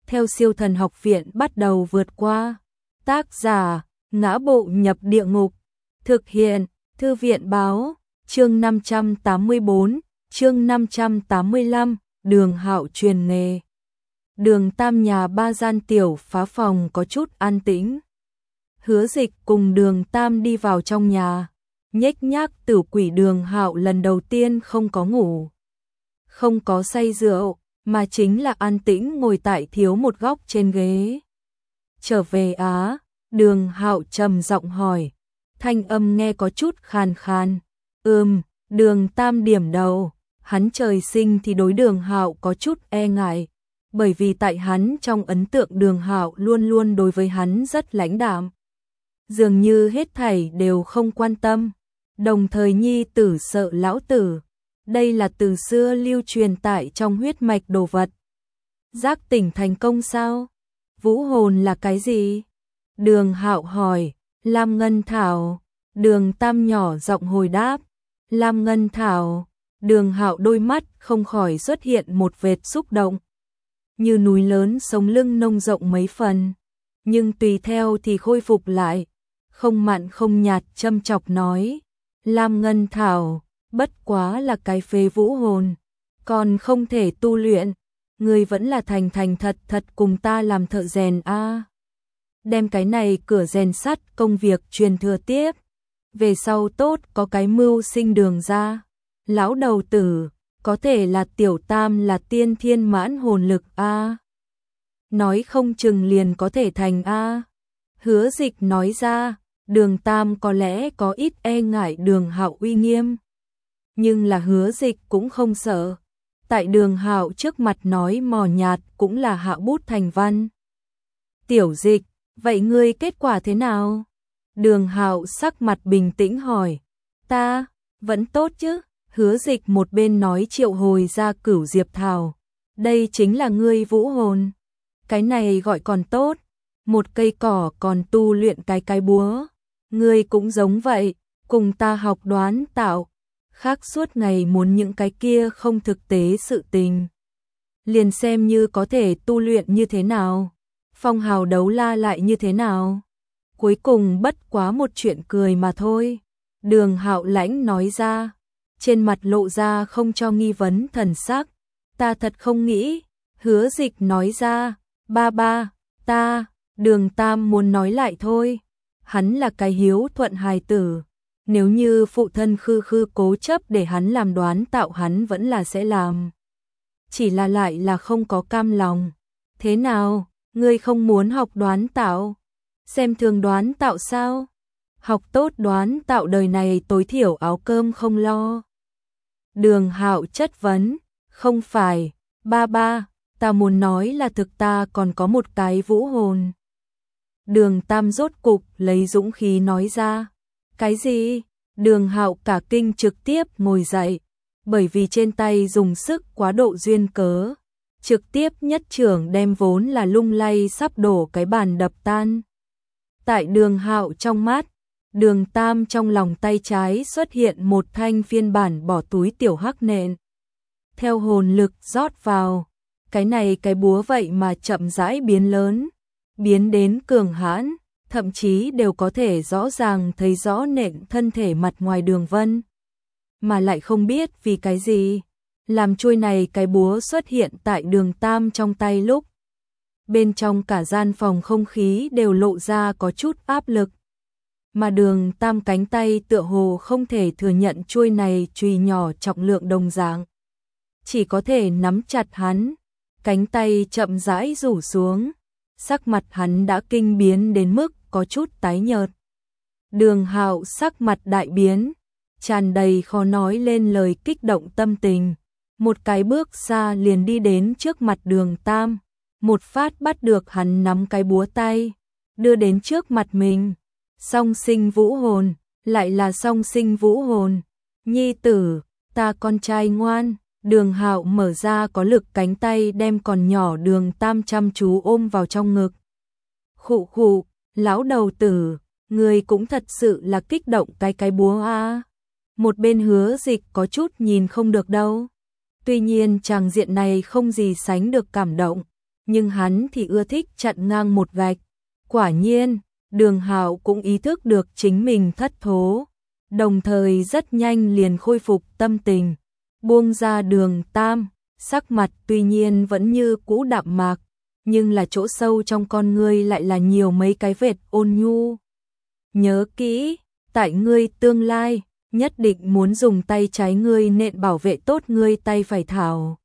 theo Siêu Thần Học Viện bắt đầu vượt qua. Tác giả: Ngã Bộ Nhập Địa Ngục. Thực hiện: Thư viện báo. Chương 584, chương 585, Đường Hạo truyền nghề. Đường Tam nhà ba gian tiểu phá phòng có chút an tĩnh. Hứa Dịch cùng Đường Tam đi vào trong nhà. Nhếch nhác tử quỷ Đường Hạo lần đầu tiên không có ngủ, không có say rượu, mà chính là an tĩnh ngồi tại thiếu một góc trên ghế. Trở về á? Đường Hạo trầm giọng hỏi, thanh âm nghe có chút khàn khàn. Đường Tam điểm đầu, hắn trời sinh thì đối Đường Hạo có chút e ngại, bởi vì tại hắn trong ấn tượng Đường Hạo luôn luôn đối với hắn rất lãnh đạm, dường như hết thảy đều không quan tâm, đồng thời nhi tử sợ lão tử. Đây là từ xưa lưu truyền tại trong huyết mạch đồ vật. Giác tỉnh thành công sao? Vũ hồn là cái gì? Đường Hạo hỏi. Lam Ngân Thảo. Đường Tam nhỏ giọng hồi đáp. Lam Ngân Thảo. Đường Hạo đôi mắt không khỏi xuất hiện một vệt xúc động, như núi lớn sống lưng nông rộng mấy phần, nhưng tùy theo thì khôi phục lại, không mặn không nhạt châm chọc nói, Lam Ngân Thảo bất quá là cái phế vũ hồn, còn không thể tu luyện, người vẫn là thành thật thật cùng ta làm thợ rèn a. Đem cái này cửa rèn sắt công việc truyền thừa tiếp, về sau tốt có cái mưu sinh đường ra. Lão đầu tử, có thể là tiểu Tam là tiên thiên mãn hồn lực a. Nói không chừng liền có thể thành a. Hứa Dịch nói ra. Đường Tam có lẽ có ít e ngại Đường Hạo uy nghiêm, nhưng là Hứa Dịch cũng không sợ. Tại Đường Hạo trước mặt nói mò nhạt cũng là hạ bút thành văn. Tiểu Dịch, vậy ngươi kết quả thế nào? Đường Hạo sắc mặt bình tĩnh hỏi. Ta, vẫn tốt chứ? Hứa Dịch một bên nói triệu hồi ra Cửu Diệp Thảo. Đây chính là ngươi vũ hồn. Cái này gọi còn tốt. Một cây cỏ còn tu luyện cái búa. Ngươi cũng giống vậy, cùng ta học đoán tạo. Khác suốt ngày muốn những cái kia không thực tế sự tình. Liền xem như có thể tu luyện như thế nào. Phong hào đấu la lại như thế nào. Cuối cùng bất quá một chuyện cười mà thôi. Đường Hạo lãnh nói ra. Trên mặt lộ ra không cho nghi vấn thần sắc. Ta thật không nghĩ. Hứa Dịch nói ra. Ba, ta. Đường Tam muốn nói lại thôi. Hắn là cái hiếu thuận hài tử. Nếu như phụ thân khư cố chấp để hắn làm đoán tạo hắn vẫn là sẽ làm. Chỉ là lại là không có cam lòng. Thế nào, ngươi không muốn học đoán tạo? Xem thường đoán tạo sao? Học tốt đoán tạo đời này tối thiểu áo cơm không lo. Đường Hạo chất vấn. Không phải, ba, ta muốn nói là thực ta còn có một cái vũ hồn. Đường Tam rốt cục lấy dũng khí nói ra. Cái gì? Đường Hạo cả kinh trực tiếp ngồi dậy, bởi vì trên tay dùng sức quá độ duyên cớ, trực tiếp nhất trưởng đem vốn là lung lay sắp đổ cái bàn đập tan. Tại Đường Hạo trong mắt, Đường Tam trong lòng tay trái xuất hiện một thanh phiên bản bỏ túi tiểu hắc nện. Theo hồn lực rót vào, cái này cái búa vậy mà chậm rãi biến lớn, biến đến cường hãn, thậm chí đều có thể rõ ràng thấy rõ nện thân thể mặt ngoài đường vân. Mà lại không biết vì cái gì, làm chuôi này cái búa xuất hiện tại Đường Tam trong tay lúc. Bên trong cả gian phòng không khí đều lộ ra có chút áp lực. Mà Đường Tam cánh tay tựa hồ không thể thừa nhận chuôi này chùy nhỏ trọng lượng đồng dạng. Chỉ có thể nắm chặt hắn, cánh tay chậm rãi rủ xuống. Sắc mặt hắn đã kinh biến đến mức có chút tái nhợt. Đường Hạo sắc mặt đại biến, tràn đầy khó nói lên lời kích động tâm tình. Một cái bước xa liền đi đến trước mặt Đường Tam, một phát bắt được hắn nắm cái búa tay, đưa đến trước mặt mình. Song sinh vũ hồn, lại là song sinh vũ hồn. Nhi tử, ta con trai ngoan. Đường Hạo mở ra có lực cánh tay đem còn nhỏ Đường Tam chăm chú ôm vào trong ngực. Khụ, lão đầu tử, người cũng thật sự là kích động cái búa a. Một bên Hứa Dịch có chút nhìn không được đâu. Tuy nhiên tràng diện này không gì sánh được cảm động, nhưng hắn thì ưa thích chặn ngang một gạch. Quả nhiên, Đường Hạo cũng ý thức được chính mình thất thố, đồng thời rất nhanh liền khôi phục tâm tình, buông ra Đường Tam, sắc mặt tuy nhiên vẫn như cũ đạm mạc, nhưng là chỗ sâu trong con ngươi lại là nhiều mấy cái vệt ôn nhu. Nhớ kỹ, tại ngươi tương lai, nhất định muốn dùng tay trái ngươi nện bảo vệ tốt ngươi tay phải thảo.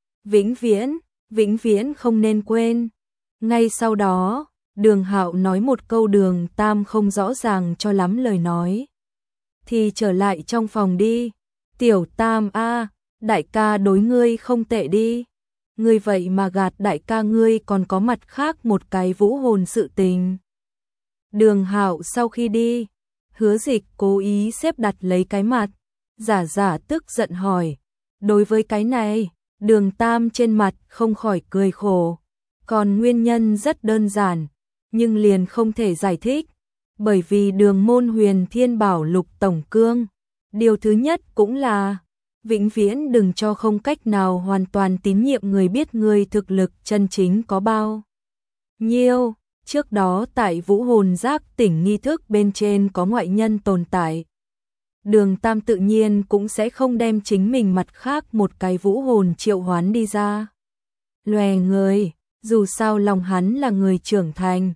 Vĩnh viễn không nên quên. Ngay sau đó, Đường Hạo nói một câu Đường Tam không rõ ràng cho lắm lời nói. Thì trở lại trong phòng đi. Tiểu Tam a, đại ca đối ngươi không tệ đi. Ngươi vậy mà gạt đại ca ngươi còn có mặt khác một cái vũ hồn sự tình. Đường Hạo sau khi đi, Hứa Dịch cố ý xếp đặt lấy cái mặt, giả tức giận hỏi. Đối với cái này, Đường Tam trên mặt không khỏi cười khổ. Còn nguyên nhân rất đơn giản, nhưng liền không thể giải thích. Bởi vì Đường môn Huyền Thiên Bảo Lục Tổng Cương, điều thứ nhất cũng là vĩnh viễn đừng cho không cách nào hoàn toàn tín nhiệm người biết người thực lực chân chính có bao nhiêu. Trước đó tại vũ hồn giác tỉnh nghi thức bên trên có ngoại nhân tồn tại. Đường Tam tự nhiên cũng sẽ không đem chính mình mặt khác một cái vũ hồn triệu hoán đi ra. Lòe người, dù sao lòng hắn là người trưởng thành.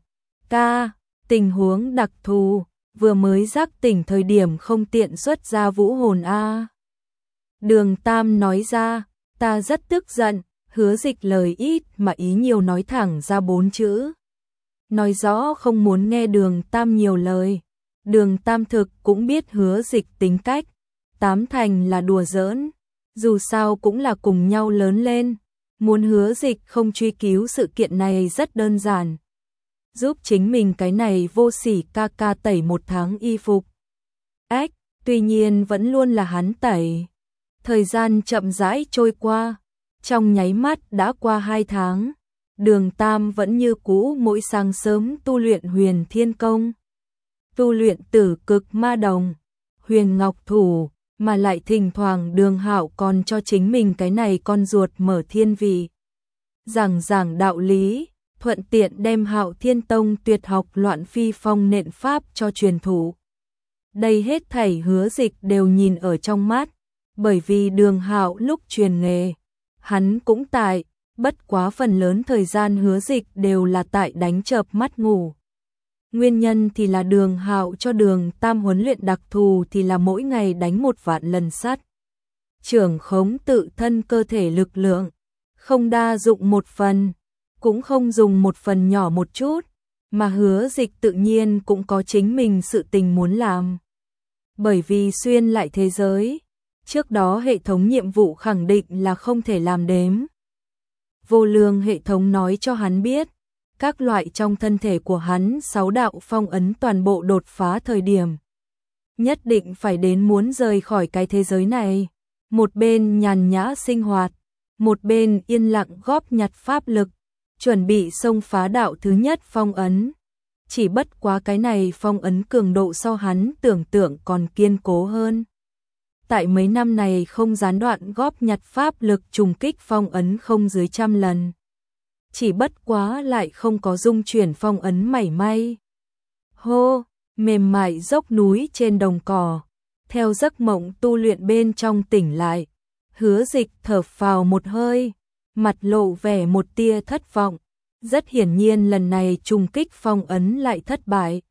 Tình huống đặc thù, vừa mới giác tỉnh thời điểm không tiện xuất ra vũ hồn a. Đường Tam nói ra, ta rất tức giận. Hứa Dịch lời ít mà ý nhiều nói thẳng ra 4 chữ. Nói rõ không muốn nghe Đường Tam nhiều lời. Đường Tam thực cũng biết Hứa Dịch tính cách, 8 thành là đùa giỡn, dù sao cũng là cùng nhau lớn lên, muốn Hứa Dịch không truy cứu sự kiện này rất đơn giản. Giúp chính mình cái này vô sỉ ca ca tẩy 1 tháng y phục. Tuy nhiên vẫn luôn là hắn tẩy. Thời gian chậm rãi trôi qua, trong nháy mắt đã qua 2 tháng. Đường Tam vẫn như cũ mỗi sáng sớm tu luyện Huyền Thiên Công, tu luyện Tử Cực Ma Đồng, Huyền Ngọc Thủ, mà lại thỉnh thoảng Đường Hạo còn cho chính mình cái này con ruột mở thiên vị. Giảng đạo lý, thuận tiện đem Hạo Thiên Tông tuyệt học Loạn Phi Phong nện pháp cho truyền thụ. Đây hết thảy Hứa Dịch đều nhìn ở trong mắt, bởi vì Đường Hạo lúc truyền nghề, hắn cũng tại. Bất quá phần lớn thời gian Hứa Dịch đều là tại đánh chợp mắt ngủ. Nguyên nhân thì là Đường Hạo cho Đường Tam huấn luyện đặc thù thì là mỗi ngày đánh 1 vạn lần sắt. Trưởng khống tự thân cơ thể lực lượng, không đa dụng một phần, cũng không dùng một phần nhỏ một chút, mà Hứa Dịch tự nhiên cũng có chính mình sự tình muốn làm. Bởi vì xuyên lại thế giới, trước đó hệ thống nhiệm vụ khẳng định là không thể làm đếm. Vô Lương hệ thống nói cho hắn biết, các loại trong thân thể của hắn 6 đạo phong ấn toàn bộ đột phá thời điểm. Nhất định phải đến muốn rời khỏi cái thế giới này. Một bên nhàn nhã sinh hoạt, một bên yên lặng góp nhặt pháp lực, chuẩn bị xông phá đạo thứ nhất phong ấn. Chỉ bất quá cái này phong ấn cường độ so hắn tưởng tượng còn kiên cố hơn. Tại mấy năm này không gián đoạn góp nhặt pháp lực trùng kích phong ấn không dưới 100 lần. Chỉ bất quá lại không có dung chuyển phong ấn mảy may. Hô, mềm mại dốc núi trên đồng cỏ. Theo giấc mộng tu luyện bên trong tỉnh lại, Hứa Dịch thở phào một hơi, mặt lộ vẻ một tia thất vọng. Rất hiển nhiên lần này trùng kích phong ấn lại thất bại.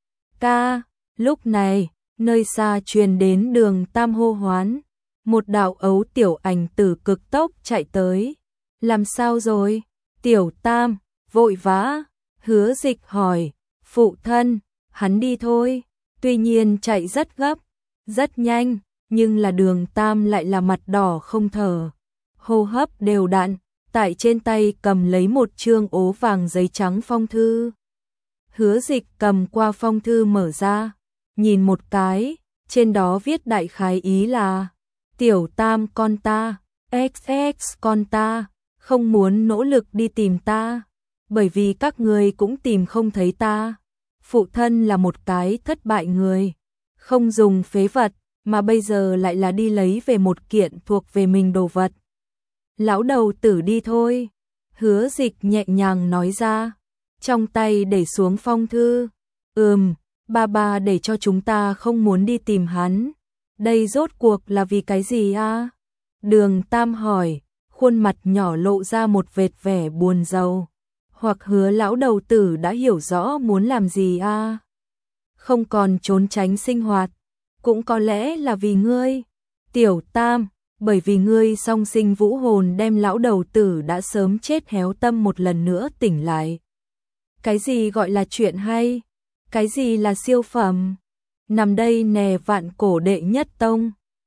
Lúc này, nơi xa truyền đến Đường Tam hô hoán, một đạo ấu tiểu ảnh tử cực tốc chạy tới. Làm sao rồi? Tiểu Tam, vội vã. Hứa Dịch hỏi, phụ thân, hắn đi thôi. Tuy nhiên chạy rất gấp, rất nhanh, nhưng là Đường Tam lại là mặt đỏ không thở, hô hấp đều đặn, tại trên tay cầm lấy một chương ố vàng giấy trắng phong thư. Hứa Dịch cầm qua phong thư mở ra, nhìn một cái, trên đó viết đại khái ý là: Tiểu Tam con ta, XX con ta, không muốn nỗ lực đi tìm ta, bởi vì các người cũng tìm không thấy ta. Phụ thân là một cái thất bại người, không dùng phế vật, mà bây giờ lại là đi lấy về một kiện thuộc về mình đồ vật. Lão đầu tử đi thôi. Hứa Dịch nhẹ nhàng nói ra, trong tay để xuống phong thư. Ba để cho chúng ta không muốn đi tìm hắn. Đây rốt cuộc là vì cái gì a? Đường Tam hỏi, khuôn mặt nhỏ lộ ra một vệt vẻ buồn rầu. Hoặc Hứa lão đầu tử đã hiểu rõ muốn làm gì a? Không còn trốn tránh sinh hoạt, cũng có lẽ là vì ngươi, Tiểu Tam, bởi vì ngươi song sinh vũ hồn đem lão đầu tử đã sớm chết héo tâm một lần nữa tỉnh lại. Cái gì gọi là chuyện hay? Cái gì là siêu phẩm? Nằm đây nè vạn cổ đệ nhất tông.